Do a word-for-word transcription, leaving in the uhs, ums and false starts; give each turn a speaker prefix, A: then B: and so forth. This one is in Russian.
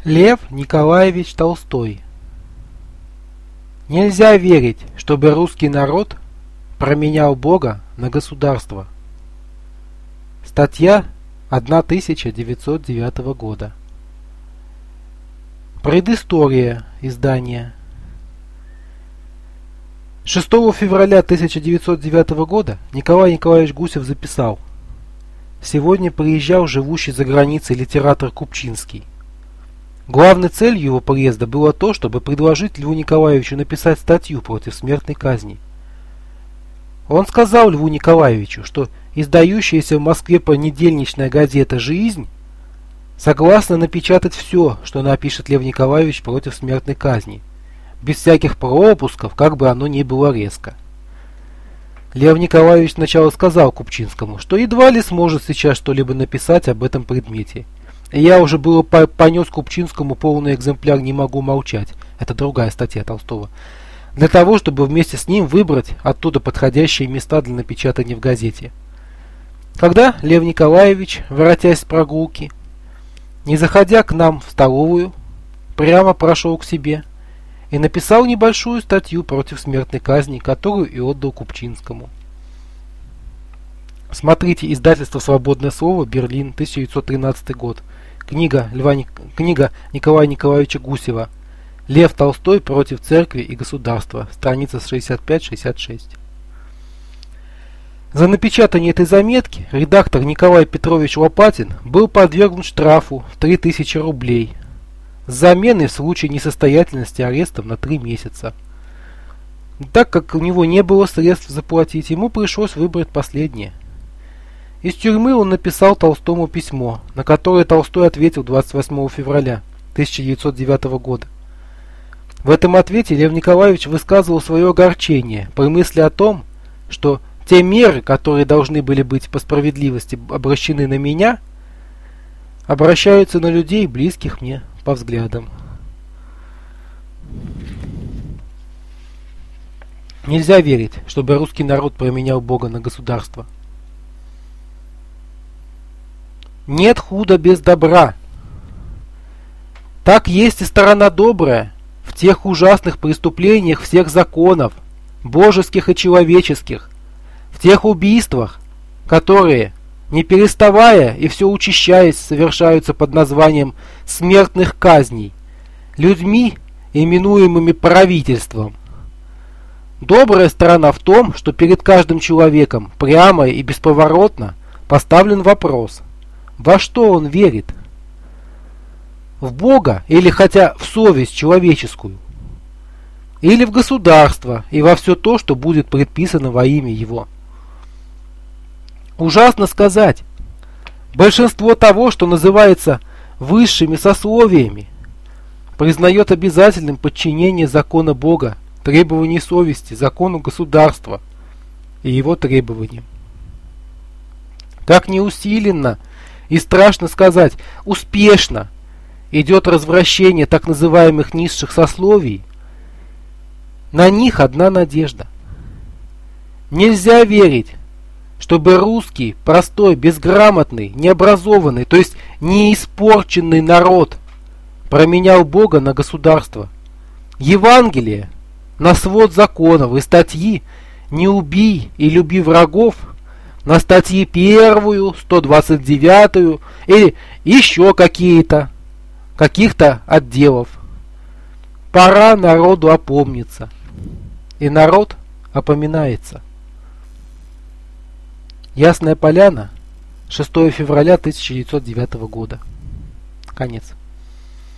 A: Лев Николаевич Толстой. Нельзя верить, чтобы русский народ променял Бога на государство. Статья тысяча девятьсот девятого года. Предыстория издания. шестого февраля тысяча девятьсот девятого года Николай Николаевич Гусев записал: «Сегодня приезжал живущий за границей литератор Купчинский. Главной целью его приезда было то, чтобы предложить Льву Николаевичу написать статью против смертной казни. Он сказал Льву Николаевичу, что издающаяся в Москве понедельничная газета «Жизнь» согласна напечатать все, что напишет Лев Николаевич против смертной казни, без всяких пропусков, как бы оно ни было резко. Лев Николаевич сначала сказал Купчинскому, что едва ли сможет сейчас что-либо написать об этом предмете. И я уже было понес Купчинскому полный экземпляр «Не могу молчать», это другая статья Толстого, для того, чтобы вместе с ним выбрать оттуда подходящие места для напечатания в газете. Когда Лев Николаевич, воротясь с прогулки, не заходя к нам в столовую, прямо прошел к себе и написал небольшую статью против смертной казни, которую и отдал Купчинскому. Смотрите издательство «Свободное слово», Берлин, тысяча девятьсот тринадцатый год. Книга, Льва, книга Николая Николаевича Гусева «Лев Толстой против церкви и государства», страница шестьдесят пять шестьдесят шесть. За напечатание этой заметки редактор Николай Петрович Лопатин был подвергнут штрафу в три тысячи рублей с заменой в случае несостоятельности арестом на три месяца. Так как у него не было средств заплатить, ему пришлось выбрать последнее. Из тюрьмы он написал Толстому письмо, на которое Толстой ответил двадцать восьмого февраля тысяча девятьсот девятого года. В этом ответе Лев Николаевич высказывал свое огорчение при мысли о том, что те меры, которые должны были быть по справедливости обращены на меня, обращаются на людей, близких мне по взглядам. Нельзя верить, чтобы русский народ променял Бога на государство. Нет худа без добра. Так есть и сторона добрая в тех ужасных преступлениях всех законов, божеских и человеческих, в тех убийствах, которые, не переставая и все учащаясь, совершаются под названием смертных казней, людьми, именуемыми правительством. Добрая сторона в том, что перед каждым человеком прямо и бесповоротно поставлен вопрос: во что он верит? В Бога или хотя в совесть человеческую? Или в государство и во все то, что будет предписано во имя его? Ужасно сказать, большинство того, что называется высшими сословиями, признает обязательным подчинение закона Бога, требований совести, закону государства и его требованиям. Как неусиленно и страшно сказать, успешно идет развращение так называемых низших сословий, на них одна надежда. Нельзя верить, чтобы русский, простой, безграмотный, необразованный, то есть неиспорченный народ променял Бога на государство, Евангелие на свод законов и статьи «Не убий и люби врагов» на статьи первую, сто двадцать девятую или еще какие-то, каких-то отделов. Пора народу опомниться. И народ опоминается. Ясная Поляна, шестого февраля тысяча девятьсот девятого года. Конец.